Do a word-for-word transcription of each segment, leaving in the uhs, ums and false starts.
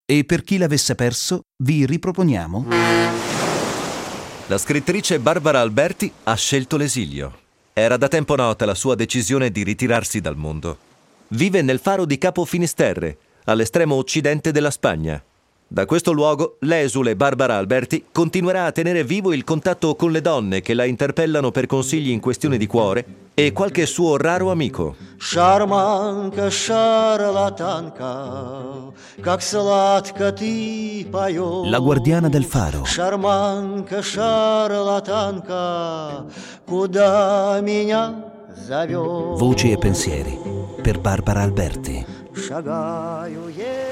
E per chi l'avesse perso, vi riproponiamo La scrittrice Barbara Alberti ha scelto l'esilio. Era da tempo nota la sua decisione di ritirarsi dal mondo. Vive nel faro di Capo Finisterre, all'estremo occidente della Spagna. Da questo luogo, l'esule Barbara Alberti continuerà a tenere vivo il contatto con le donne che la interpellano per consigli in questione di cuore e qualche suo raro amico. Шарманка, шарлатанка, как сладко ты поешь. La guardiana del faro. Шарманка, шарлатанка, куда меня зовешь. Voci e pensieri per Barbara Alberti. Шагаю еле.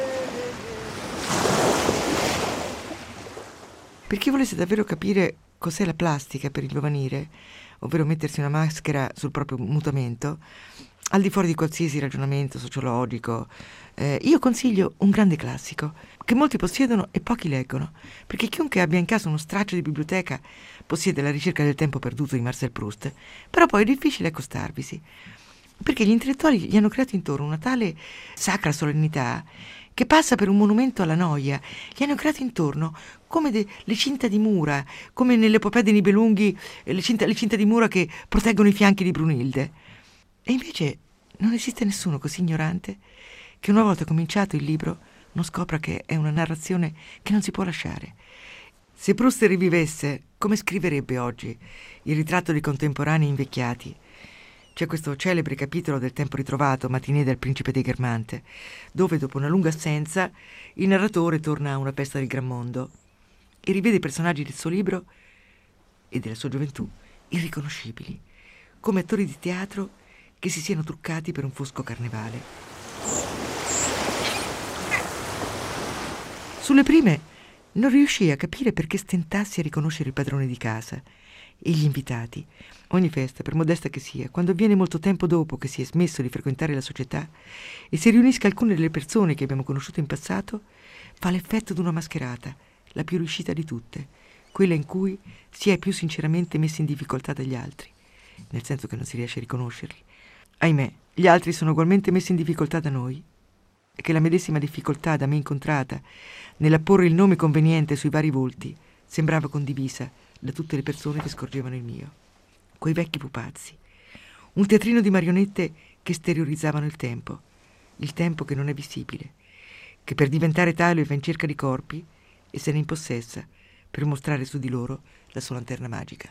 Per chi volesse davvero capire cos'è la plastica per il giovanile, ovvero mettersi una maschera sul proprio mutamento, al di fuori di qualsiasi ragionamento sociologico, eh, io consiglio un grande classico che molti possiedono e pochi leggono, perché chiunque abbia in casa uno straccio di biblioteca possiede La ricerca del tempo perduto di Marcel Proust, però poi è difficile accostarvisi, perché gli intellettuali gli hanno creato intorno una tale sacra solennità che passa per un monumento alla noia. Gli hanno creato intorno come de, le cinta di mura, come nell'epopea dei Nibelunghi, le cinta, le cinta di mura che proteggono i fianchi di Brunilde. E invece non esiste nessuno così ignorante che una volta cominciato il libro non scopra che è una narrazione che non si può lasciare. Se Proust rivivesse, come scriverebbe oggi il ritratto di contemporanei invecchiati? C'è questo celebre capitolo del Tempo ritrovato, Matinée del principe di Guermantes, dove dopo una lunga assenza il narratore torna a una festa del gran mondo e rivede i personaggi del suo libro e della sua gioventù irriconoscibili, come attori di teatro che si siano truccati per un fosco carnevale. Sulle prime non riuscì a capire perché stentassi a riconoscere il padrone di casa e gli invitati. Ogni festa, per modesta che sia, quando avviene molto tempo dopo che si è smesso di frequentare la società e si riunisca alcune delle persone che abbiamo conosciuto in passato, fa l'effetto di una mascherata, la più riuscita di tutte, quella in cui si è più sinceramente messi in difficoltà dagli altri, nel senso che non si riesce a riconoscerli. Ahimè, gli altri sono ugualmente messi in difficoltà da noi, e che la medesima difficoltà da me incontrata nell'apporre il nome conveniente sui vari volti sembrava condivisa da tutte le persone che scorgevano il mio. Quei vecchi pupazzi, un teatrino di marionette che esteriorizzavano il tempo, il tempo che non è visibile, che per diventare tale va in cerca di corpi e se ne impossessa per mostrare su di loro la sua lanterna magica.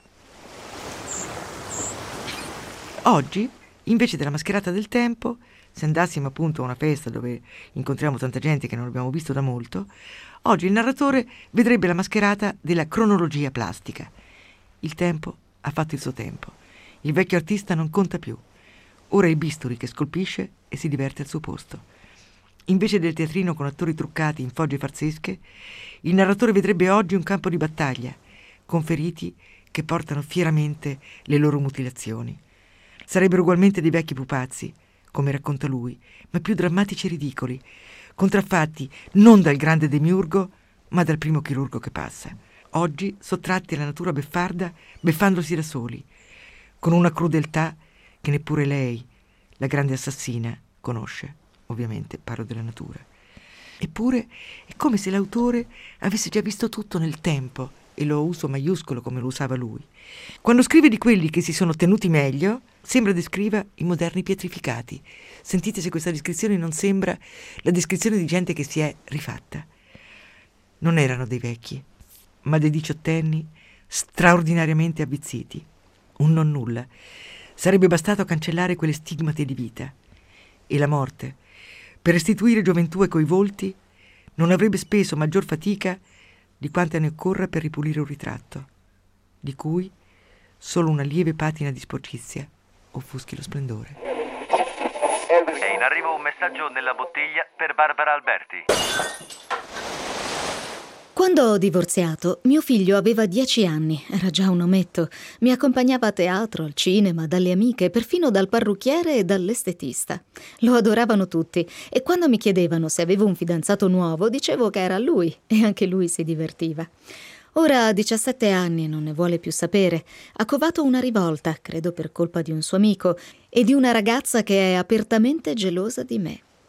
Oggi, invece della mascherata del tempo, se andassimo appunto a una festa dove incontriamo tanta gente che non abbiamo visto da molto, oggi il narratore vedrebbe la mascherata della cronologia plastica. Il tempo ha fatto il suo tempo. Il vecchio artista non conta più. Ora è il bisturi che scolpisce e si diverte al suo posto. Invece del teatrino con attori truccati in fogge farsesche, il narratore vedrebbe oggi un campo di battaglia, con feriti che portano fieramente le loro mutilazioni. Sarebbero ugualmente dei vecchi pupazzi, come racconta lui, ma più drammatici e ridicoli, contraffatti non dal grande demiurgo, ma dal primo chirurgo che passa. Oggi sottratti alla natura beffarda, beffandosi da soli, con una crudeltà che neppure lei, la grande assassina, conosce. Ovviamente parlo della natura. Eppure è come se l'autore avesse già visto tutto nel tempo, e lo uso maiuscolo come lo usava lui. Quando scrive di quelli che si sono tenuti meglio, sembra descriva i moderni pietrificati. Sentite se questa descrizione non sembra la descrizione di gente che si è rifatta. Non erano dei vecchi, ma dei diciottenni straordinariamente avvizziti. Un nonnulla. Sarebbe bastato a cancellare quelle stigmate di vita. E la morte, per restituire gioventù ai coi volti, non avrebbe speso maggior fatica di quanta ne occorra per ripulire un ritratto, di cui solo una lieve patina di sporcizia offuschi lo splendore. È in arrivo un messaggio nella bottiglia per Barbara Alberti. Quando ho divorziato, mio figlio aveva dieci anni, era già un ometto. Mi accompagnava a teatro, al cinema, dalle amiche, perfino dal parrucchiere e dall'estetista. Lo adoravano tutti e quando mi chiedevano se avevo un fidanzato nuovo, dicevo che era lui e anche lui si divertiva. Ora ha diciassette anni e non ne vuole più sapere. Ha covato una rivolta, credo per colpa di un suo amico, e di una ragazza che è apertamente gelosa di me.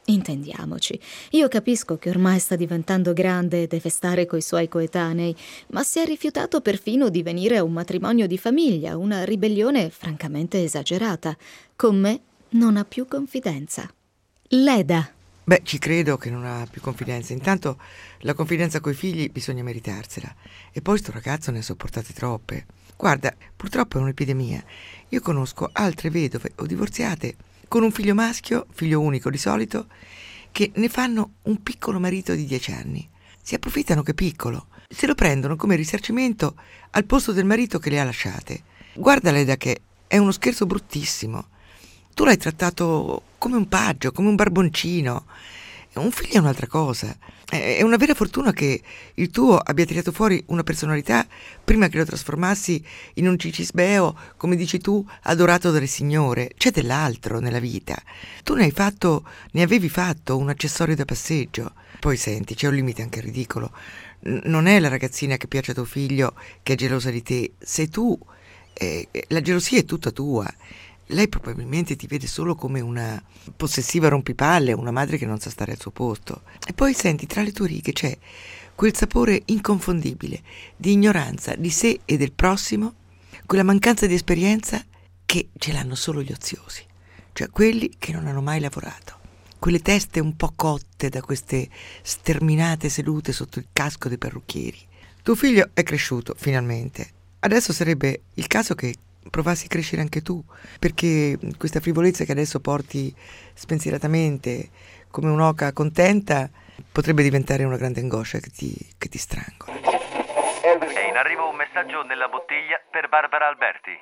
Intendiamoci, io capisco che ormai sta diventando grande e deve stare coi suoi coetanei, ma si è rifiutato perfino di venire a un matrimonio di famiglia, una ribellione francamente esagerata. Con me non ha più confidenza. Leda. Beh, ci credo che non ha più confidenza. Intanto la confidenza coi figli bisogna meritarsela. E poi sto ragazzo ne ha sopportate troppe. Guarda, purtroppo è un'epidemia. Io conosco altre vedove o divorziate con un figlio maschio, figlio unico di solito, che ne fanno un piccolo marito di dieci anni. Si approfittano che è piccolo, se lo prendono come risarcimento al posto del marito che le ha lasciate. Guarda Leda che è uno scherzo bruttissimo. Tu l'hai trattato come un paggio, come un barboncino. Un figlio è un'altra cosa. È una vera fortuna che il tuo abbia tirato fuori una personalità prima che lo trasformassi in un cicisbeo, come dici tu, adorato dalle signore. C'è dell'altro nella vita. Tu ne hai fatto, ne avevi fatto un accessorio da passeggio. Poi senti, c'è un limite anche ridicolo. N- non è la ragazzina che piace a tuo figlio che è gelosa di te. Sei tu. Eh, la gelosia è tutta tua. Lei probabilmente ti vede solo come una possessiva rompipalle, una madre che non sa stare al suo posto. E poi senti, tra le tue righe c'è quel sapore inconfondibile di ignoranza di sé e del prossimo, quella mancanza di esperienza che ce l'hanno solo gli oziosi, cioè quelli che non hanno mai lavorato. Quelle teste un po' cotte da queste sterminate sedute sotto il casco dei parrucchieri. Tuo figlio è cresciuto, finalmente. Adesso sarebbe il caso che provassi a crescere anche tu, perché questa frivolezza che adesso porti spensieratamente come un'oca contenta potrebbe diventare una grande angoscia che ti, che ti strangola. È in arrivo un messaggio nella bottiglia per Barbara Alberti.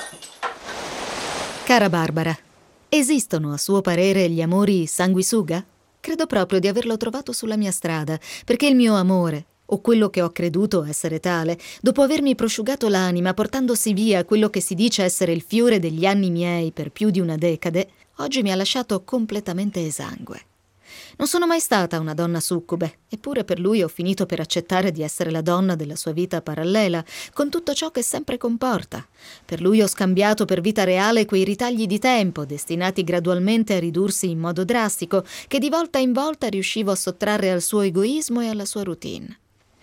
Cara Barbara, esistono a suo parere gli amori sanguisuga? Credo proprio di averlo trovato sulla mia strada, perché il mio amore, o quello che ho creduto essere tale, dopo avermi prosciugato l'anima portandosi via quello che si dice essere il fiore degli anni miei per più di una decade, oggi mi ha lasciato completamente esangue. Non sono mai stata una donna succube, eppure per lui ho finito per accettare di essere la donna della sua vita parallela, con tutto ciò che sempre comporta. Per lui ho scambiato per vita reale quei ritagli di tempo, destinati gradualmente a ridursi in modo drastico, che di volta in volta riuscivo a sottrarre al suo egoismo e alla sua routine.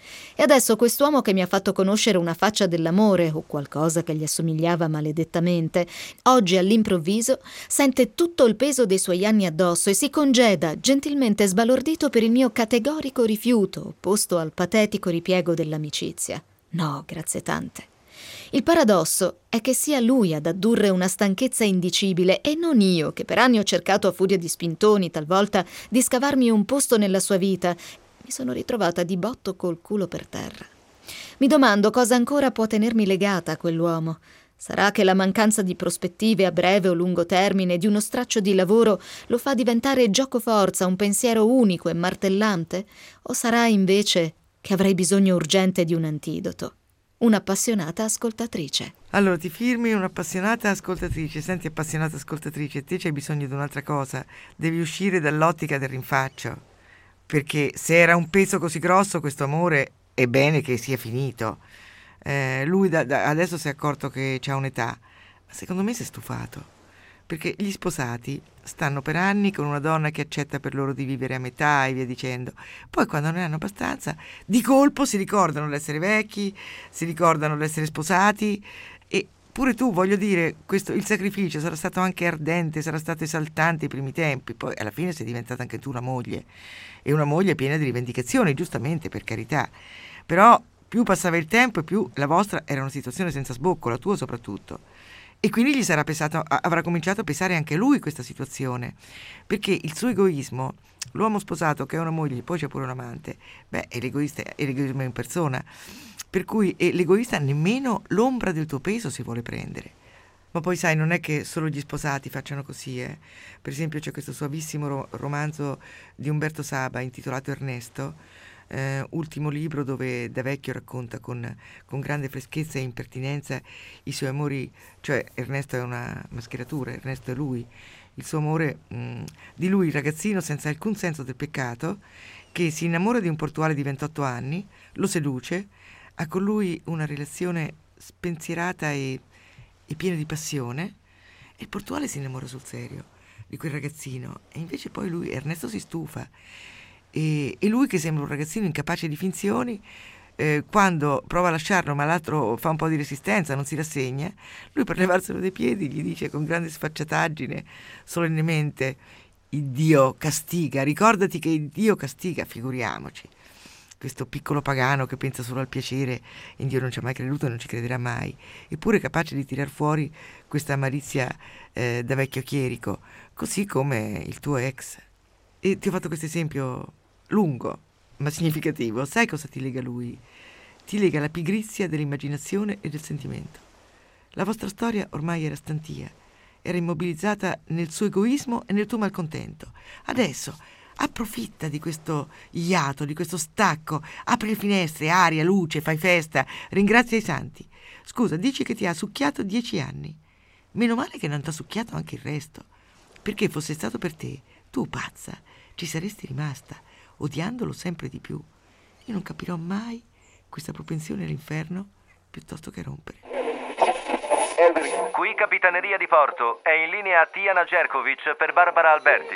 E adesso quest'uomo che mi ha fatto conoscere una faccia dell'amore, o qualcosa che gli assomigliava maledettamente, oggi all'improvviso sente tutto il peso dei suoi anni addosso e si congeda, gentilmente sbalordito per il mio categorico rifiuto, opposto al patetico ripiego dell'amicizia. No, grazie tante. Il paradosso è che sia lui ad addurre una stanchezza indicibile e non io, che per anni ho cercato a furia di spintoni, talvolta, di scavarmi un posto nella sua vita. Mi sono ritrovata di botto col culo per terra. Mi domando cosa ancora può tenermi legata a quell'uomo. Sarà che la mancanza di prospettive a breve o lungo termine, di uno straccio di lavoro, lo fa diventare giocoforza, un pensiero unico e martellante? O sarà invece che avrei bisogno urgente di un antidoto? Un'appassionata ascoltatrice. Allora ti firmi un'appassionata ascoltatrice. Senti, appassionata ascoltatrice, te c'hai bisogno di un'altra cosa. Devi uscire dall'ottica del rinfaccio. Perché se era un peso così grosso questo amore, è bene che sia finito. Eh, lui da, da adesso si è accorto che c'ha un'età, ma secondo me si è stufato. Perché gli sposati stanno per anni con una donna che accetta per loro di vivere a metà e via dicendo. Poi quando ne hanno abbastanza, di colpo si ricordano di essere vecchi, si ricordano di essere sposati. E pure tu, voglio dire, questo, il sacrificio sarà stato anche ardente, sarà stato esaltante ai primi tempi, poi alla fine sei diventata anche tu una moglie, e una moglie piena di rivendicazioni, giustamente, per carità, però più passava il tempo e più la vostra era una situazione senza sbocco, la tua soprattutto, e quindi gli sarà pesato, avrà cominciato a pesare anche lui questa situazione, perché il suo egoismo, l'uomo sposato che ha una moglie poi c'è pure un amante, beh, è l'egoista, è l'egoismo in persona, per cui è l'egoista nemmeno l'ombra del tuo peso si vuole prendere. Ma poi sai, non è che solo gli sposati facciano così, eh. Per esempio c'è questo suavissimo ro- romanzo di Umberto Saba intitolato Ernesto, eh, ultimo libro dove da vecchio racconta con, con grande freschezza e impertinenza i suoi amori, cioè Ernesto è una mascheratura, Ernesto è lui, il suo amore mh, di lui, il ragazzino senza alcun senso del peccato, che si innamora di un portuale di ventotto anni, lo seduce, ha con lui una relazione spensierata e, e piena di passione, e il portuale si innamora sul serio. di quel ragazzino. E invece poi lui, Ernesto, si stufa. E, e lui, che sembra un ragazzino incapace di finzioni, eh, quando prova a lasciarlo ma l'altro fa un po' di resistenza, non si rassegna, lui, per levarselo dai piedi, gli dice con grande sfacciataggine, solennemente: il Dio castiga, ricordati che il Dio castiga. Figuriamoci, questo piccolo pagano che pensa solo al piacere, in Dio non ci ha mai creduto e non ci crederà mai, eppure capace di tirar fuori questa malizia eh, da vecchio chierico, così come il tuo ex. E ti ho fatto questo esempio lungo ma significativo. Sai cosa ti lega a lui? Ti lega la pigrizia dell'immaginazione e del sentimento. La vostra storia ormai era stantia, era immobilizzata nel suo egoismo e nel tuo malcontento. Adesso approfitta di questo iato, di questo stacco, apri le finestre, aria, luce, fai festa, ringrazia i santi. Scusa, dici che ti ha succhiato dieci anni. Meno male che non ti ha succhiato anche il resto, perché fosse stato per te, tu pazza, ci saresti rimasta, odiandolo sempre di più. Io non capirò mai questa propensione all'inferno piuttosto che rompere. Qui Capitaneria di Porto, è in linea Tiana Jerkovic per Barbara Alberti.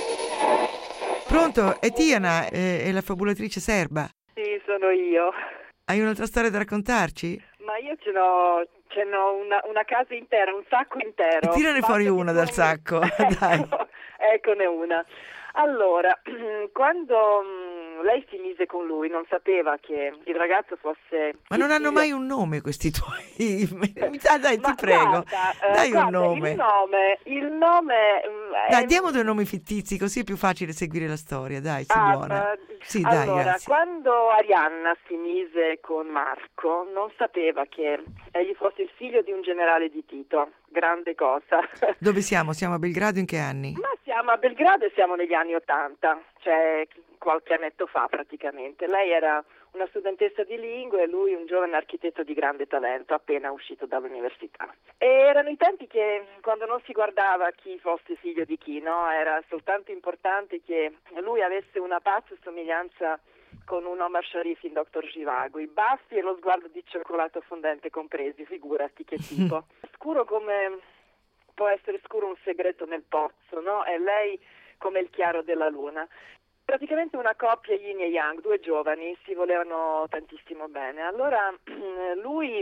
Pronto? È Tiana, è, è la fabulatrice serba. Sì, sono io. Hai un'altra storia da raccontarci? Ma io ce n'ho, ce n'ho una, una casa intera, un sacco intero. E tirane fuori una dal sacco, dai. Ecco, eccone una. Allora, quando mh, lei si mise con lui, non sapeva che il ragazzo fosse... Ma non hanno figlio... mai un nome questi tuoi... dai, dai, ti prego, guarda, dai eh, guarda, un nome. Il nome, il nome... Mh, Dai, è... diamo due nomi fittizi, così è più facile seguire la storia, dai, sei Ah, buona. ma- Sì, dai, allora, grazie. quando Arianna si mise con Marco, non sapeva che egli fosse il figlio di un generale di Tito. Grande cosa. Dove siamo? Siamo a Belgrado in che anni? Ma siamo a Belgrado e siamo negli anni Ottanta, cioè qualche annetto fa praticamente. Lei era una studentessa di lingue e lui un giovane architetto di grande talento, appena uscito dall'università. E erano i tempi che, quando non si guardava chi fosse figlio di chi, no? Era soltanto importante che lui avesse una pazza somiglianza con un Omar Sharif in Doctor Zhivago, i baffi e lo sguardo di cioccolato fondente compresi, figurati che tipo. Scuro come può essere scuro un segreto nel pozzo, no? E lei come il chiaro della luna. Praticamente una coppia yin e yang, due giovani, si volevano tantissimo bene. Allora lui,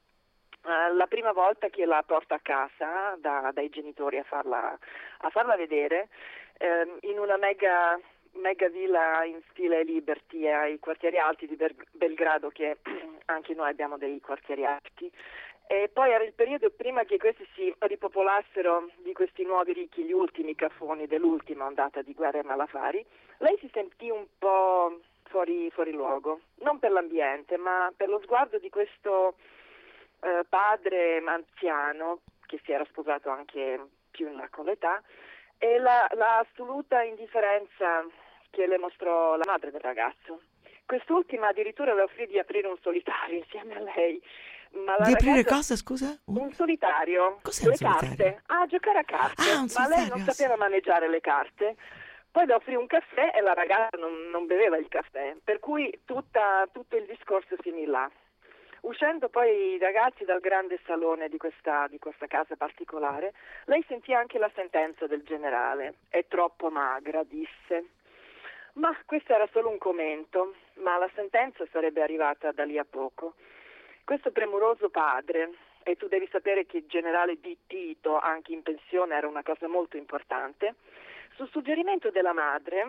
eh, la prima volta che la porta a casa da, dai genitori a farla, a farla vedere, eh, in una mega... mega villa in stile Liberty ai quartieri alti di Ber- Belgrado, che anche noi abbiamo dei quartieri alti, e poi era il periodo prima che questi si ripopolassero di questi nuovi ricchi, gli ultimi cafoni dell'ultima ondata di guerre e malaffari. Lei si sentì un po' fuori, fuori luogo, non per l'ambiente ma per lo sguardo di questo eh, padre anziano che si era sposato anche più in là con l'età, e la, la assoluta indifferenza che le mostrò la madre del ragazzo. Quest'ultima addirittura le offrì di aprire un solitario insieme a lei. Ma la Di aprire ragazza... cosa, scusa? Un, un solitario. Cos'è le un solitario? carte. Ah, giocare a carte. Ah, un ma lei solitario, non sapeva maneggiare le carte. Poi le offrì un caffè e la ragazza non, non beveva il caffè, per cui tutta, tutto il discorso finì là. Uscendo poi i ragazzi dal grande salone di questa, di questa casa particolare, lei sentì anche la sentenza del generale. È troppo magra, disse. Ma questo era solo un commento, ma la sentenza sarebbe arrivata da lì a poco. Questo premuroso padre, e tu devi sapere che il generale di Tito, anche in pensione, era una cosa molto importante, su suggerimento della madre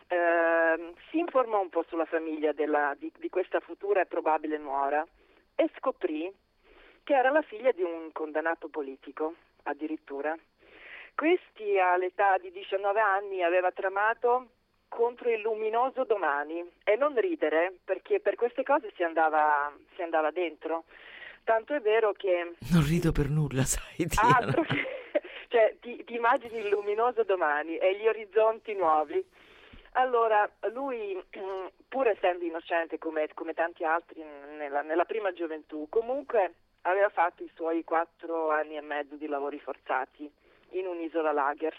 eh, si informò un po' sulla famiglia della, di, di questa futura e probabile nuora, e scoprì che era la figlia di un condannato politico, addirittura. Questi all'età di diciannove anni aveva tramato contro il luminoso domani, e non ridere, perché per queste cose si andava, si andava dentro. Tanto è vero che... Non rido per nulla, sai, Tiana. Altro che... Cioè, ti, ti immagini il luminoso domani e gli orizzonti nuovi. Allora, lui, pur essendo innocente come, come tanti altri nella, nella prima gioventù, comunque aveva fatto i suoi quattro anni e mezzo di lavori forzati in un'isola lager.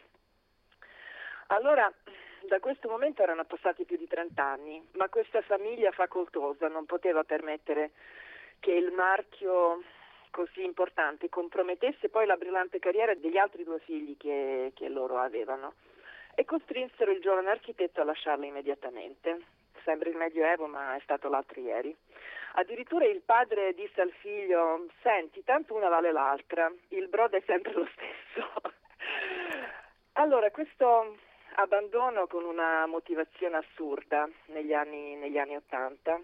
Allora, da questo momento erano passati più di trent'anni, ma questa famiglia facoltosa non poteva permettere che il marchio così importante compromettesse poi la brillante carriera degli altri due figli che, che loro avevano, e costrinsero il giovane architetto a lasciarla immediatamente. Sembra il Medioevo, ma è stato l'altro ieri. Addirittura il padre disse al figlio: senti, tanto una vale l'altra, il brodo è sempre lo stesso. Allora, questo abbandono con una motivazione assurda negli anni, negli anni ottanta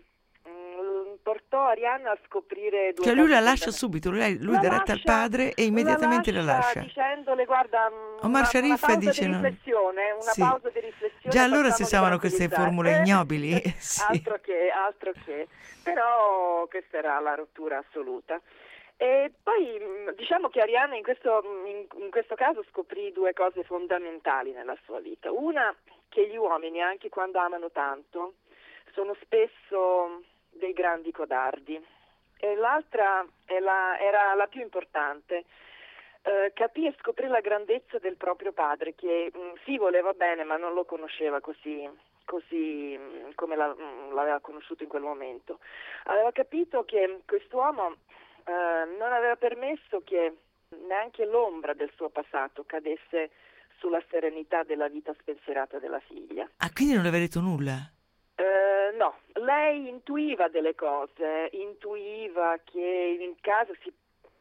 mh, portò Arianna a scoprire due cioè lui cose la lascia fondamentali. subito, lui, lui La dà retta al lascia- padre e immediatamente la lascia, dicendole: guarda, mh, Omar una, Sharif una pausa dice di no. riflessione, una Sì. pausa di riflessione. Già allora si facciamo usavano queste tranquillizzare. formule ignobili. Sì. altro che, altro che. Però questa era la rottura assoluta. E poi mh, diciamo che Arianna in questo, in, in questo caso scoprì due cose fondamentali nella sua vita. Una, che gli uomini, anche quando amano tanto, sono spesso dei grandi codardi. E l'altra è la, era la più importante. Eh, capì e scoprì la grandezza del proprio padre, che mh, sì, voleva bene, ma non lo conosceva così, così mh, come la, mh, l'aveva conosciuto in quel momento. Aveva capito che quest'uomo eh, non aveva permesso che neanche l'ombra del suo passato cadesse sulla serenità della vita spensierata della figlia. Ah, quindi non le aveva detto nulla? Eh, no, lei intuiva delle cose, intuiva che in casa si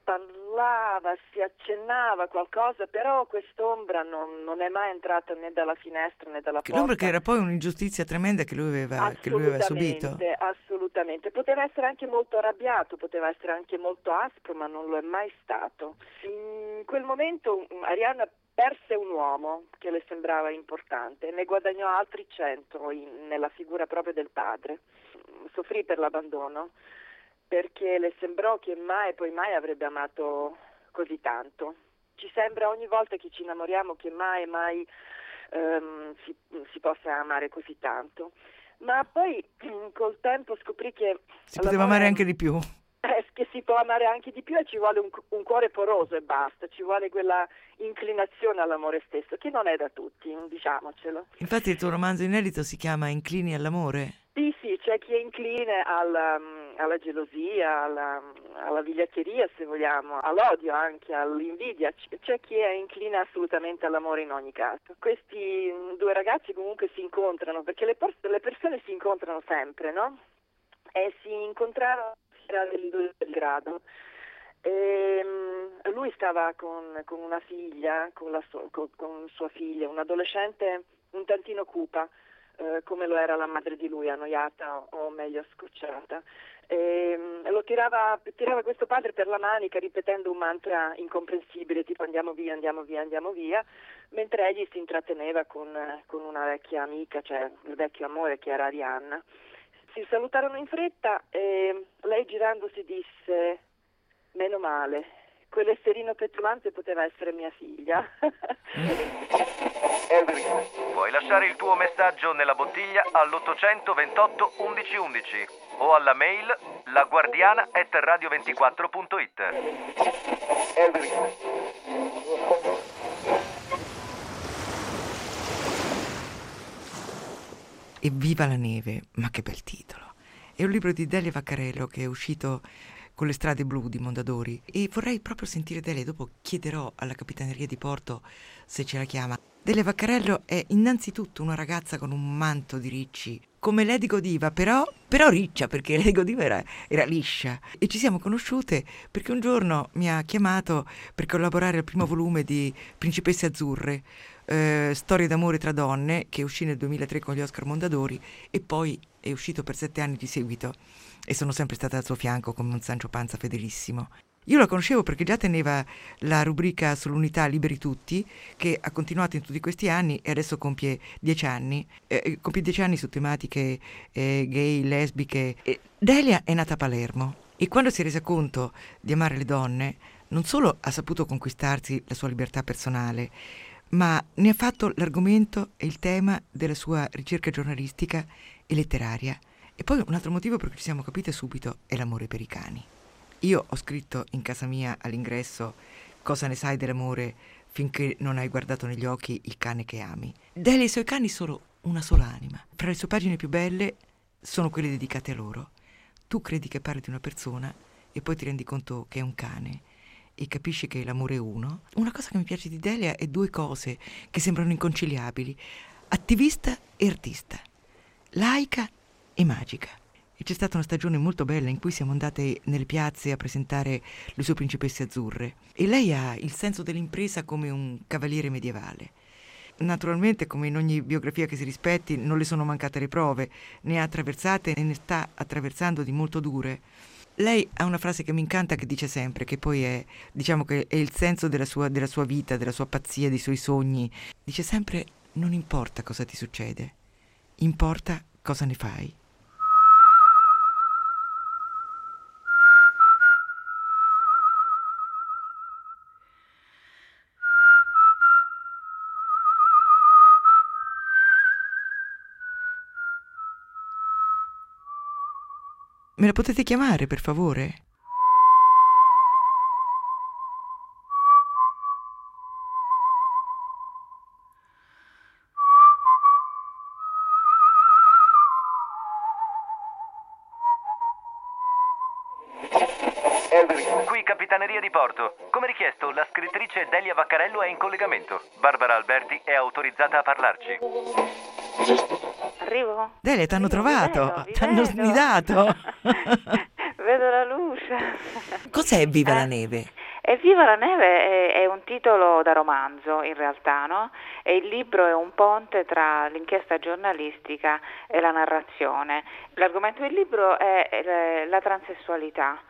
parlava, si accennava qualcosa, però quest'ombra non, non è mai entrata né dalla finestra né dalla Che porta. l'ombra che era poi un'ingiustizia tremenda che lui aveva, che lui aveva subito. Assolutamente, assolutamente. Poteva essere anche molto arrabbiato, poteva essere anche molto aspro, ma non lo è mai stato. In quel momento Arianna perse un uomo che le sembrava importante e ne guadagnò altri cento in, nella figura proprio del padre. Soffrì per l'abbandono perché le sembrò che mai e poi mai avrebbe amato così tanto. Ci sembra ogni volta che ci innamoriamo che mai e mai ehm, si, si possa amare così tanto. Ma poi col tempo scoprì che Si poteva amare anche di più. Eh, che si può amare anche di più e ci vuole un, un cuore poroso e basta, ci vuole quella inclinazione all'amore stesso, che non è da tutti, diciamocelo. Infatti il tuo romanzo inedito si chiama Inclini all'amore. Sì, sì, c'è chi è incline alla, alla gelosia, alla, alla vigliaccheria, se vogliamo, all'odio anche, all'invidia, c'è chi è incline assolutamente all'amore in ogni caso. Questi due ragazzi comunque si incontrano, perché le, por- le persone si incontrano sempre, no? E si incontrarono del grado. E, um, lui stava con, con una figlia, con, la so, con, con sua figlia, un'adolescente un tantino cupa, eh, come lo era la madre di lui, annoiata o meglio scocciata. E, um, lo tirava, tirava questo padre per la manica ripetendo un mantra incomprensibile tipo andiamo via, andiamo via, andiamo via, mentre egli si intratteneva con, con una vecchia amica, cioè il vecchio amore che era Arianna. Si salutarono in fretta e lei girandosi disse: meno male, quell'esserino petulante poteva essere mia figlia. Puoi lasciare il tuo messaggio nella bottiglia all'ottocento ventotto undici undici o alla mail laguardiana chiocciola radio ventiquattro punto it. Evviva la neve, ma che bel titolo! È un libro di Delia Vaccarello che è uscito con Le strade blu di Mondadori e vorrei proprio sentire Delia, dopo chiederò alla Capitaneria di Porto se ce la chiama. Delia Vaccarello è innanzitutto una ragazza con un manto di ricci, come Lady Godiva, però, però riccia, perché Lady Godiva era, era liscia. E ci siamo conosciute perché un giorno mi ha chiamato per collaborare al primo volume di Principesse Azzurre, eh, Storie d'amore tra donne, che uscì nel duemilatré con gli Oscar Mondadori e poi è uscito per sette anni di seguito e sono sempre stata al suo fianco come un Sancio Panza fedelissimo. Io la conoscevo perché già teneva la rubrica sull'unità Liberi Tutti, che ha continuato in tutti questi anni e adesso compie dieci anni, eh, compie dieci anni su tematiche eh, gay, lesbiche. E Delia è nata a Palermo e quando si è resa conto di amare le donne, non solo ha saputo conquistarsi la sua libertà personale, ma ne ha fatto l'argomento e il tema della sua ricerca giornalistica e letteraria. E poi un altro motivo per cui ci siamo capite subito è l'amore per i cani. Io ho scritto in casa mia all'ingresso: cosa ne sai dell'amore finché non hai guardato negli occhi il cane che ami. Delia e i suoi cani sono una sola anima. Fra le sue pagine più belle sono quelle dedicate a loro. Tu credi che parli di una persona e poi ti rendi conto che è un cane e capisci che l'amore è uno. Una cosa che mi piace di Delia è due cose che sembrano inconciliabili: attivista e artista, laica e magica. E c'è stata una stagione molto bella in cui siamo andate nelle piazze a presentare le sue principesse azzurre e lei ha il senso dell'impresa come un cavaliere medievale. Naturalmente, come in ogni biografia che si rispetti, non le sono mancate le prove, ne ha attraversate e ne sta attraversando di molto dure. Lei ha una frase che mi incanta, che dice sempre, che poi è, diciamo che è il senso della sua, della sua vita, della sua pazzia, dei suoi sogni. Dice sempre: non importa cosa ti succede, importa cosa ne fai. Me la potete chiamare, per favore? Qui Capitaneria di Porto. Come richiesto, la scrittrice Delia Vaccarello è in collegamento. Barbara Alberti è autorizzata a parlarci. Arrivo? Delia, t'hanno trovato, vi t'hanno vedo. snidato. Vedo la luce. Cos'è Viva la Eh. neve? E Viva la neve è, è un titolo da romanzo, in realtà, no? E il libro è un ponte tra l'inchiesta giornalistica e la narrazione. L'argomento del libro è, è la transessualità.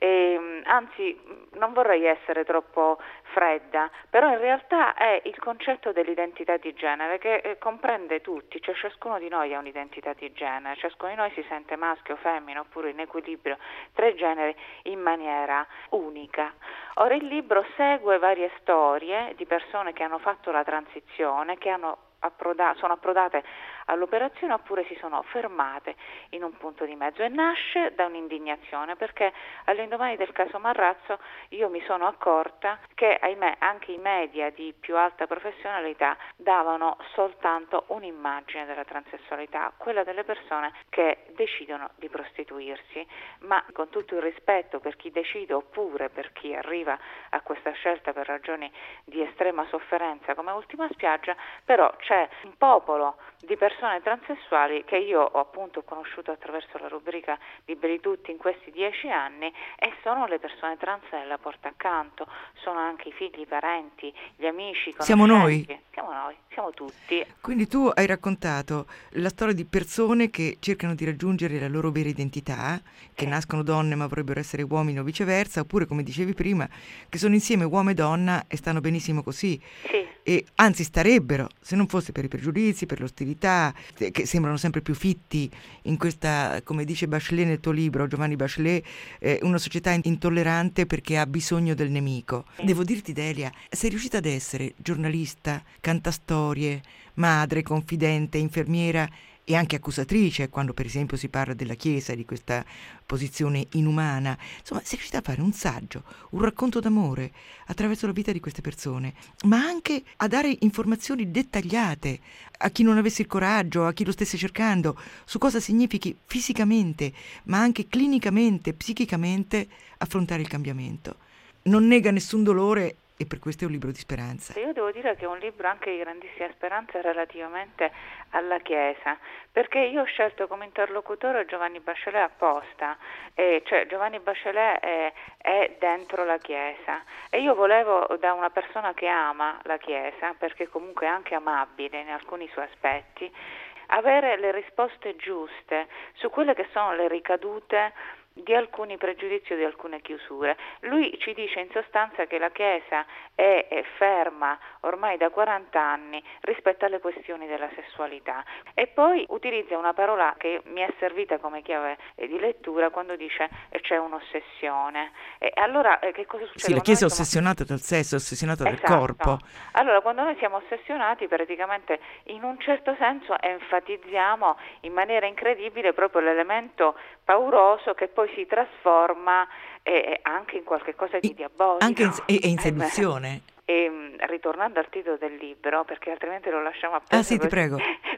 E, anzi, non vorrei essere troppo fredda, però in realtà è il concetto dell'identità di genere che eh, comprende tutti, cioè ciascuno di noi ha un'identità di genere, ciascuno di noi si sente maschio, femmina oppure in equilibrio tra i generi in maniera unica. Ora il libro segue varie storie di persone che hanno fatto la transizione, che hanno Approda- sono approdate all'operazione oppure si sono fermate in un punto di mezzo, e nasce da un'indignazione perché all'indomani del caso Marrazzo io mi sono accorta che, ahimè, anche i media di più alta professionalità davano soltanto un'immagine della transessualità, quella delle persone che decidono di prostituirsi, ma con tutto il rispetto per chi decide oppure per chi arriva a questa scelta per ragioni di estrema sofferenza come ultima spiaggia, però c'è un popolo di persone transessuali che io ho appunto conosciuto attraverso la rubrica Liberi Tutti in questi dieci anni, e sono le persone trans della porta accanto, sono anche i figli, i parenti, gli amici, Siamo noi? Siamo noi, siamo tutti. Quindi tu hai raccontato la storia di persone che cercano di raggiungere la loro vera identità, che nascono donne ma vorrebbero essere uomini o viceversa, oppure, come dicevi prima, che sono insieme uomo e donna e stanno benissimo così. Sì. E anzi starebbero, se non fosse per i pregiudizi, per l'ostilità, che sembrano sempre più fitti in questa, come dice Bachelet nel tuo libro, Giovanni Bachelet, eh, una società intollerante perché ha bisogno del nemico. Devo dirti, Delia, sei riuscita ad essere giornalista, cantastorie, madre, confidente, infermiera e anche accusatrice, quando per esempio si parla della Chiesa, di questa posizione inumana. Insomma, sei riuscita a fare un saggio, un racconto d'amore attraverso la vita di queste persone, ma anche a dare informazioni dettagliate a chi non avesse il coraggio, a chi lo stesse cercando, su cosa significhi fisicamente, ma anche clinicamente, psichicamente affrontare il cambiamento. Non nega nessun dolore, e per questo è un libro di speranza. Io devo dire che è un libro anche di grandissima speranza relativamente alla Chiesa, perché io ho scelto come interlocutore Giovanni Bachelet apposta, e cioè Giovanni Bachelet è, è dentro la Chiesa, e io volevo, da una persona che ama la Chiesa, perché comunque è anche amabile in alcuni suoi aspetti, avere le risposte giuste su quelle che sono le ricadute di alcuni pregiudizi o di alcune chiusure. Lui ci dice in sostanza che la Chiesa è, è ferma ormai da quaranta anni rispetto alle questioni della sessualità, e poi utilizza una parola che mi è servita come chiave di lettura quando dice c'è un'ossessione. E allora eh, che cosa succede? Sì, la Chiesa è siamo... ossessionata dal sesso, è ossessionata esatto. dal corpo. Allora, quando noi siamo ossessionati, praticamente in un certo senso enfatizziamo in maniera incredibile proprio l'elemento pauroso che poi si trasforma eh, anche in qualche cosa di diabolico. Anche in, e, e in seduzione. E, ritornando al titolo del libro, perché altrimenti lo lasciamo a perdere. Ah sì, ti prego.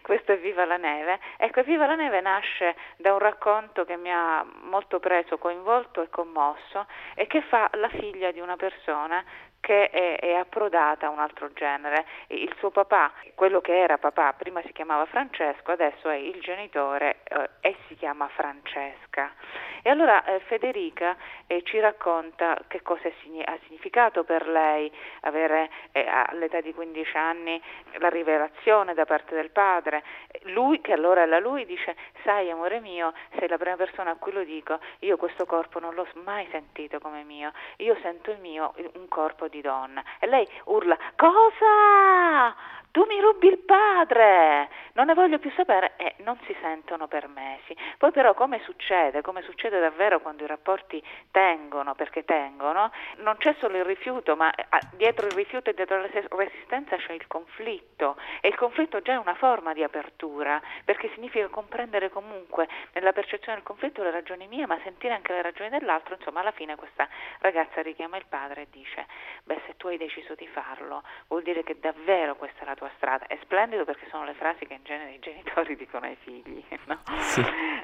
questo è Viva la neve. Ecco, Viva la neve nasce da un racconto che mi ha molto preso, coinvolto e commosso, e che fa la figlia di una persona che è, è approdata a un altro genere. Il suo papà, quello che era papà, prima si chiamava Francesco, adesso è il genitore eh, e si chiama Francesca. E allora eh, Federica eh, ci racconta che cosa ha significato per lei avere eh, all'età di quindici anni la rivelazione da parte del padre. Lui, che allora è la lui, dice: sai amore mio, sei la prima persona a cui lo dico, io questo corpo non l'ho mai sentito come mio, io sento il mio un corpo di donna. E lei urla: cosa? Tu mi rubi il padre, non ne voglio più sapere. E non si sentono per mesi. Poi però, come succede, come succede davvero quando i rapporti tengono, perché tengono, non c'è solo il rifiuto, ma dietro il rifiuto e dietro la resistenza c'è il conflitto, e il conflitto già è una forma di apertura, perché significa comprendere comunque nella percezione del conflitto le ragioni mie, ma sentire anche le ragioni dell'altro. Insomma, alla fine questa ragazza richiama il padre e dice: beh, se tu hai deciso di farlo, vuol dire che davvero questa è la tua strada. È splendido, perché sono le frasi che in genere i genitori dicono ai figli, no? Sì.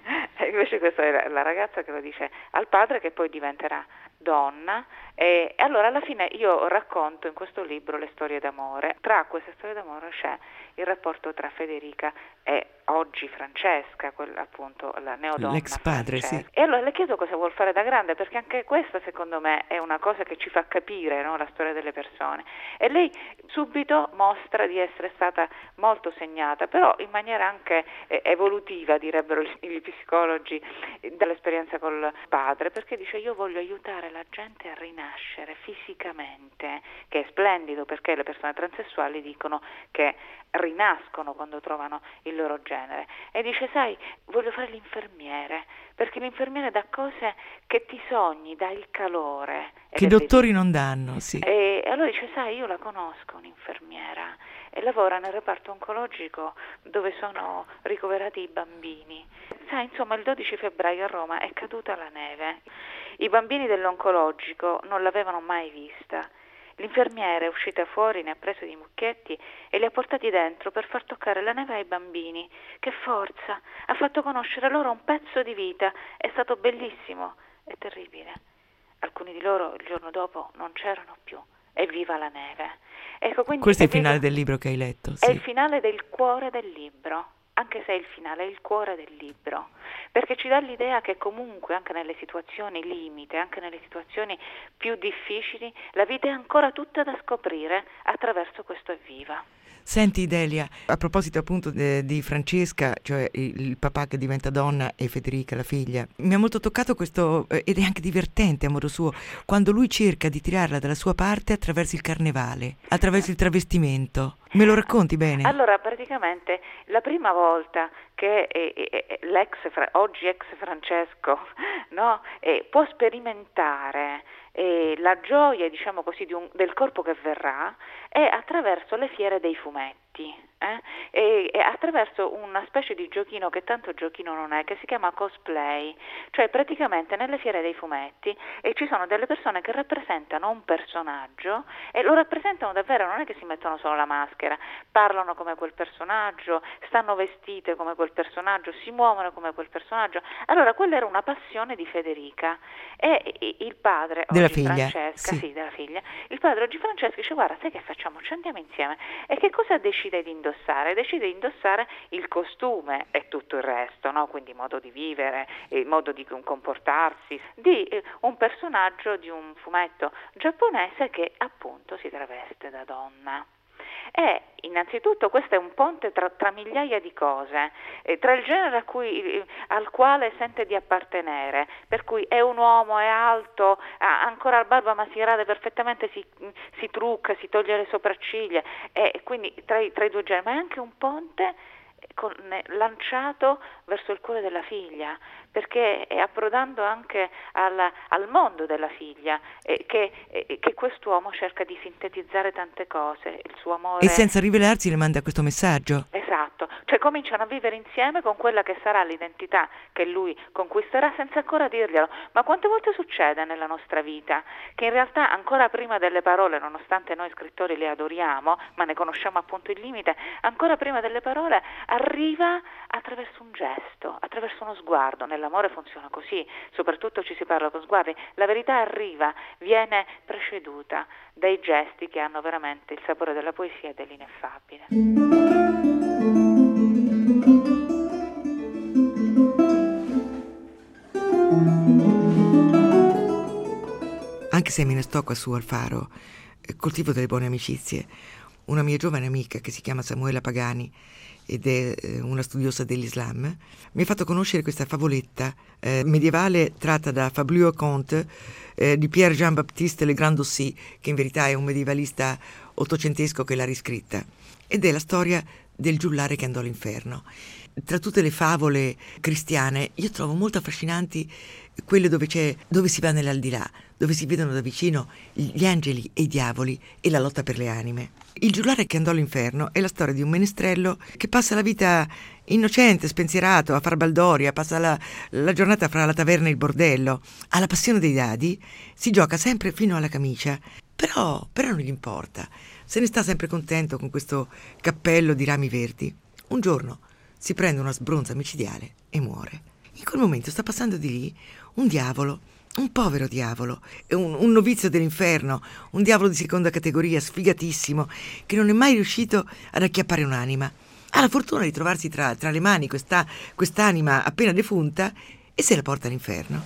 E invece questa è la ragazza che lo dice al padre, che poi diventerà donna. E allora alla fine io racconto in questo libro le storie d'amore. Tra queste storie d'amore c'è il rapporto tra Federica e oggi Francesca, quella appunto la neodonna, l'ex padre, Francesca. sì. E allora le chiedo cosa vuol fare da grande, perché anche questa secondo me è una cosa che ci fa capire, no, la storia delle persone. E lei subito mostra di essere stata molto segnata, però in maniera anche eh, evolutiva, direbbero gli psicologi, dall'esperienza col padre, perché dice: io voglio aiutare la gente a rinascere fisicamente, che è splendido, perché le persone transessuali dicono che rinascono quando trovano il loro genere. E dice: sai, voglio fare l'infermiere, perché l'infermiere dà cose che ti sogni, dà il calore. Che i dottori non danno, sì. E allora dice: sai, io la conosco un'infermiera e lavora nel reparto oncologico dove sono ricoverati i bambini. Sai, insomma, il dodici febbraio a Roma è caduta la neve. I bambini dell'oncologico non l'avevano mai vista. L'infermiera è uscita fuori, ne ha preso dei mucchietti e li ha portati dentro per far toccare la neve ai bambini. Che forza! Ha fatto conoscere loro un pezzo di vita. È stato bellissimo e terribile. Alcuni di loro il giorno dopo non c'erano più. Evviva la neve! Ecco, quindi questo è il evviva... finale del libro che hai letto. È sì. il finale del cuore del libro. Anche se è il finale, è il cuore del libro, perché ci dà l'idea che comunque anche nelle situazioni limite, anche nelle situazioni più difficili, la vita è ancora tutta da scoprire attraverso questo evviva. Senti Delia, a proposito appunto de, di Francesca, cioè il, il papà che diventa donna e Federica la figlia, mi ha molto toccato questo, eh, ed è anche divertente a modo suo, quando lui cerca di tirarla dalla sua parte attraverso il carnevale, attraverso il travestimento. Me lo racconti bene? Allora, praticamente la prima volta che eh, eh, l'ex, oggi ex Francesco, no, eh, può sperimentare eh, la gioia, diciamo così, di un, del corpo che verrà, è attraverso le fiere dei fumetti. Eh? E, e attraverso una specie di giochino che tanto giochino non è, che si chiama cosplay, cioè praticamente nelle fiere dei fumetti e ci sono delle persone che rappresentano un personaggio e lo rappresentano davvero, non è che si mettono solo la maschera, parlano come quel personaggio, stanno vestite come quel personaggio, si muovono come quel personaggio. Allora quella era una passione di Federica e il padre della oggi figlia, Francesca, sì. sì, della figlia, il padre oggi Francesca dice: guarda, sai che facciamo? Ci andiamo insieme. E che cosa decide di indossare? Decide di indossare il costume e tutto il resto, no? Quindi modo di vivere, il modo di comportarsi, di eh, un personaggio di un fumetto giapponese che appunto si traveste da donna. E innanzitutto questo è un ponte tra, tra migliaia di cose, eh, tra il genere a cui, eh, al quale sente di appartenere, per cui è un uomo, è alto, ha ancora la barba ma si rade perfettamente, si, si trucca, si toglie le sopracciglia, e quindi tra i, tra i due generi, ma è anche un ponte con, lanciato verso il cuore della figlia, perché è approdando anche al, al mondo della figlia eh, che, eh, che quest'uomo cerca di sintetizzare tante cose, il suo amore. E senza rivelarsi le manda questo messaggio. Esatto, cioè cominciano a vivere insieme con quella che sarà l'identità che lui conquisterà senza ancora dirglielo. Ma quante volte succede nella nostra vita che in realtà ancora prima delle parole, nonostante noi scrittori le adoriamo, ma ne conosciamo appunto il limite, ancora prima delle parole arriva attraverso un gesto, attraverso uno sguardo. Nell'amore funziona così, soprattutto ci si parla con sguardi. La verità arriva, viene preceduta dai gesti che hanno veramente il sapore della poesia e dell'ineffabile. Anche se me ne sto qua su al Faro, coltivo delle buone amicizie. Una mia giovane amica che si chiama Samuela Pagani ed è eh, una studiosa dell'Islam, mi ha fatto conoscere questa favoletta eh, medievale tratta da Fabliaux Conte eh, di Pierre Jean-Baptiste Legrand-Aussy, che in verità è un medievalista ottocentesco che l'ha riscritta, ed è la storia del giullare che andò all'inferno. Tra tutte le favole cristiane io trovo molto affascinanti quelle dove c'è, dove si va nell'aldilà, dove si vedono da vicino gli angeli e i diavoli e la lotta per le anime. Il giullare che andò all'inferno è la storia di un menestrello che passa la vita innocente, spensierato, a far baldoria, passa la, la giornata fra la taverna e il bordello, ha la passione dei dadi, si gioca sempre fino alla camicia, però, però non gli importa, se ne sta sempre contento con questo cappello di rami verdi. Un giorno si prende una sbronza micidiale e muore. In quel momento sta passando di lì un diavolo, un povero diavolo, un, un novizio dell'inferno, un diavolo di seconda categoria, sfigatissimo, che non è mai riuscito ad acchiappare un'anima. Ha la fortuna di trovarsi tra, tra le mani questa, quest'anima appena defunta e se la porta all'inferno.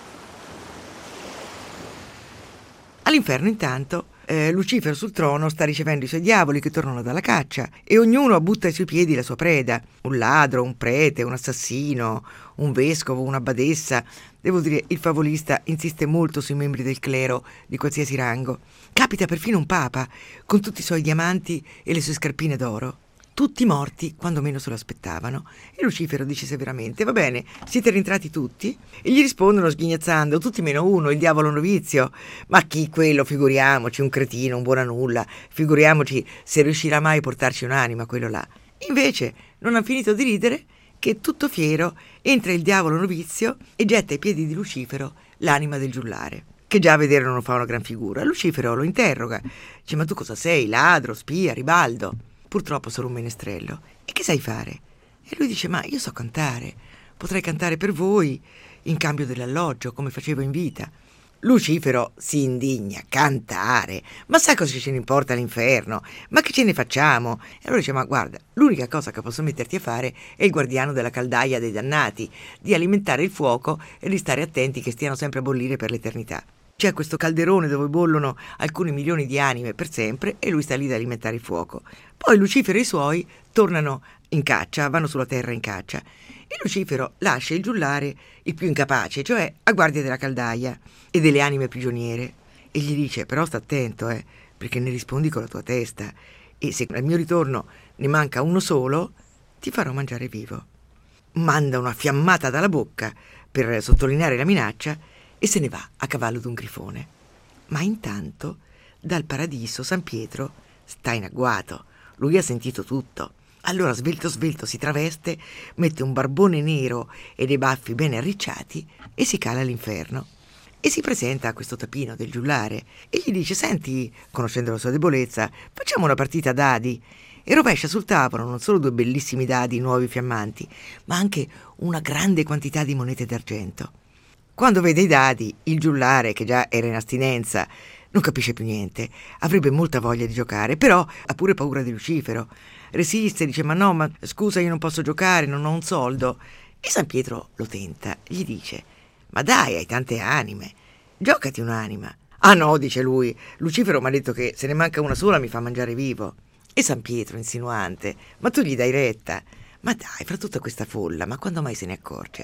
All'inferno intanto eh, Lucifero sul trono sta ricevendo i suoi diavoli che tornano dalla caccia e ognuno butta ai suoi piedi la sua preda, un ladro, un prete, un assassino, un vescovo, una badessa. Devo dire, il favolista insiste molto sui membri del clero di qualsiasi rango. Capita perfino un papa con tutti i suoi diamanti e le sue scarpine d'oro. Tutti morti quando meno se lo aspettavano. E Lucifero dice severamente: va bene, siete rientrati tutti? E gli rispondono sghignazzando: tutti meno uno, il diavolo novizio. Ma chi quello, figuriamoci, un cretino, un buon a nulla, figuriamoci se riuscirà mai a portarci un'anima quello là. Invece non ha finito di ridere che, tutto fiero, entra il diavolo novizio e getta ai piedi di Lucifero l'anima del giullare, che già a vedere non fa una gran figura. Lucifero lo interroga, dice: ma tu cosa sei, ladro, spia, ribaldo? Purtroppo solo un menestrello. E che sai fare? E lui dice: ma io so cantare, potrei cantare per voi in cambio dell'alloggio, come facevo in vita. Lucifero si indigna: cantare? Ma sai cosa ce ne importa l'inferno? Ma che ce ne facciamo? E allora dice: ma guarda, l'unica cosa che posso metterti a fare è il guardiano della caldaia dei dannati, di alimentare il fuoco e di stare attenti che stiano sempre a bollire per l'eternità. C'è questo calderone dove bollono alcuni milioni di anime per sempre e lui sta lì ad alimentare il fuoco. Poi Lucifero e i suoi tornano in caccia, vanno sulla terra in caccia, e Lucifero lascia il giullare, il più incapace, cioè a guardia della caldaia e delle anime prigioniere, e gli dice: però sta attento, eh, perché ne rispondi con la tua testa, e se al mio ritorno ne manca uno solo, ti farò mangiare vivo. Manda una fiammata dalla bocca per sottolineare la minaccia e se ne va a cavallo d'un grifone. Ma intanto dal paradiso San Pietro sta in agguato. Lui ha sentito tutto. Allora svelto svelto si traveste, mette un barbone nero e dei baffi ben arricciati e si cala all'inferno. E si presenta a questo tapino del giullare e gli dice: senti, conoscendo la sua debolezza, facciamo una partita a dadi. E rovescia sul tavolo non solo due bellissimi dadi nuovi fiammanti, ma anche una grande quantità di monete d'argento. Quando vede i dadi, il giullare, che già era in astinenza, non capisce più niente. Avrebbe molta voglia di giocare, però ha pure paura di Lucifero. Resiste, dice: ma no, ma scusa, io non posso giocare, non ho un soldo. E San Pietro lo tenta, gli dice: ma dai, hai tante anime, giocati un'anima. Ah no, dice lui, Lucifero mi ha detto che se ne manca una sola mi fa mangiare vivo. E San Pietro, insinuante: ma tu gli dai retta? Ma dai, fra tutta questa folla, ma quando mai se ne accorge?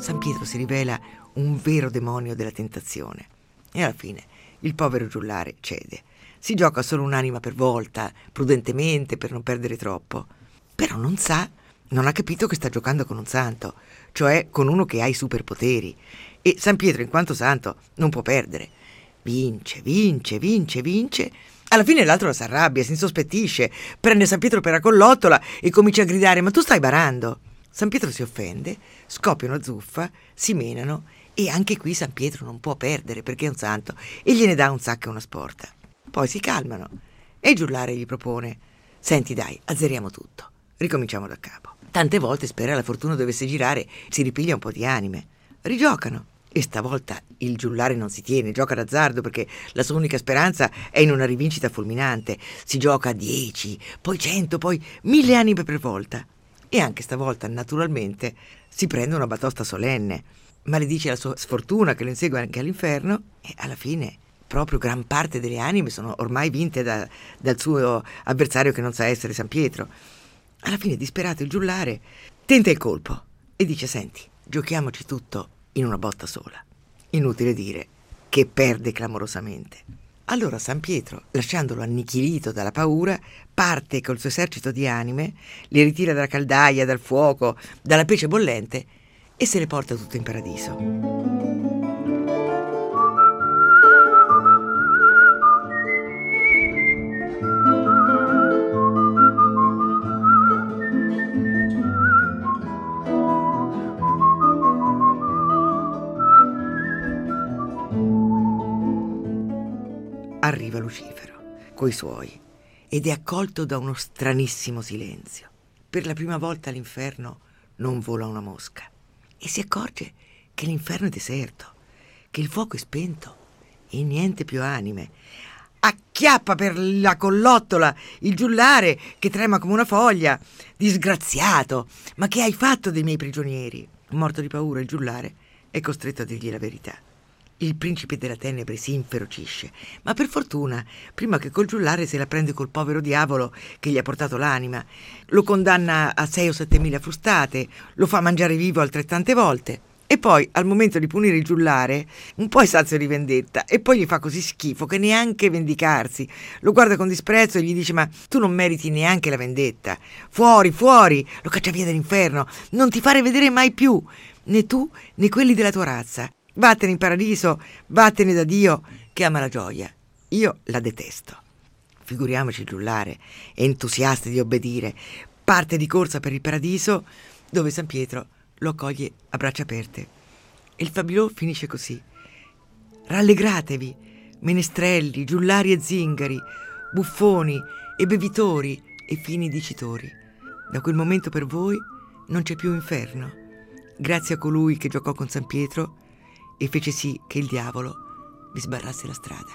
San Pietro si rivela un vero demonio della tentazione e alla fine il povero giullare cede. Si gioca solo un'anima per volta, prudentemente per non perdere troppo, però non sa, non ha capito che sta giocando con un santo, cioè con uno che ha i superpoteri, e San Pietro in quanto santo non può perdere. Vince, vince, vince, vince. Alla fine l'altro si arrabbia, si insospettisce, prende San Pietro per la collottola e comincia a gridare: ma tu stai barando? San Pietro si offende, scoppia una zuffa, si menano e anche qui San Pietro non può perdere perché è un santo e gliene dà un sacco e una sporta. Poi si calmano e il giullare gli propone: senti dai, azzeriamo tutto, ricominciamo da capo. Tante volte spera la fortuna dovesse girare, si ripiglia un po' di anime. Rigiocano e stavolta il giullare non si tiene, gioca d'azzardo perché la sua unica speranza è in una rivincita fulminante. Si gioca a dieci, poi cento, poi mille anime per volta. E anche stavolta, naturalmente, si prende una batosta solenne. Maledice la sua sfortuna che lo insegue anche all'inferno e alla fine proprio gran parte delle anime sono ormai vinte da, dal suo avversario che non sa essere San Pietro. Alla fine, disperato, il giullare tenta il colpo e dice: senti, giochiamoci tutto in una botta sola. Inutile dire che perde clamorosamente. Allora San Pietro, lasciandolo annichilito dalla paura, parte col suo esercito di anime, li ritira dalla caldaia, dal fuoco, dalla pece bollente e se le porta tutte in paradiso. Arriva Lucifero coi suoi ed è accolto da uno stranissimo silenzio. Per la prima volta all'inferno non vola una mosca e si accorge che l'inferno è deserto, che il fuoco è spento e niente più anime. Acchiappa per la collottola il giullare che trema come una foglia. Disgraziato, ma che hai fatto dei miei prigionieri? Morto di paura, il giullare è costretto a dirgli la verità. Il principe della tenebre si inferocisce, ma per fortuna, prima che col giullare se la prende col povero diavolo che gli ha portato l'anima, lo condanna a sei o sette mila frustate, lo fa mangiare vivo altrettante volte e poi, al momento di punire il giullare, un po' è sazio di vendetta e poi gli fa così schifo che neanche vendicarsi. Lo guarda con disprezzo e gli dice: ma tu non meriti neanche la vendetta. Fuori, fuori! Lo caccia via dall'inferno, non ti fare vedere mai più, né tu né quelli della tua razza. Vattene in paradiso, vattene da Dio che ama la gioia. Io la detesto. Figuriamoci il giullare, entusiasta di obbedire, parte di corsa per il paradiso dove San Pietro lo accoglie a braccia aperte. E il fabulò finisce così: rallegratevi, menestrelli, giullari e zingari, buffoni e bevitori e fini dicitori. Da quel momento per voi non c'è più inferno, grazie a colui che giocò con San Pietro e fece sì che il diavolo vi sbarrasse la strada.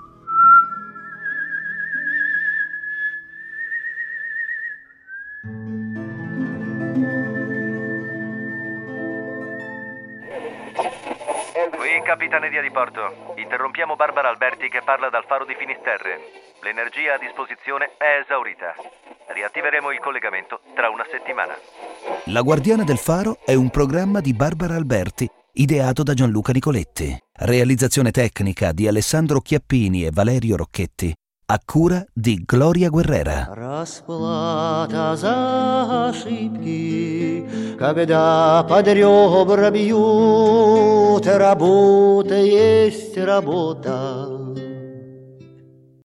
Qui Capitaneria di Porto. Interrompiamo Barbara Alberti che parla dal faro di Finisterre. L'energia a disposizione è esaurita. Riattiveremo il collegamento tra una settimana. La Guardiana del Faro è un programma di Barbara Alberti, ideato da Gianluca Nicoletti. Realizzazione tecnica di Alessandro Chiappini e Valerio Rocchetti, a cura di Gloria Guerrera. Расплата за ошибки, когда под ребра бьют, работа есть работа.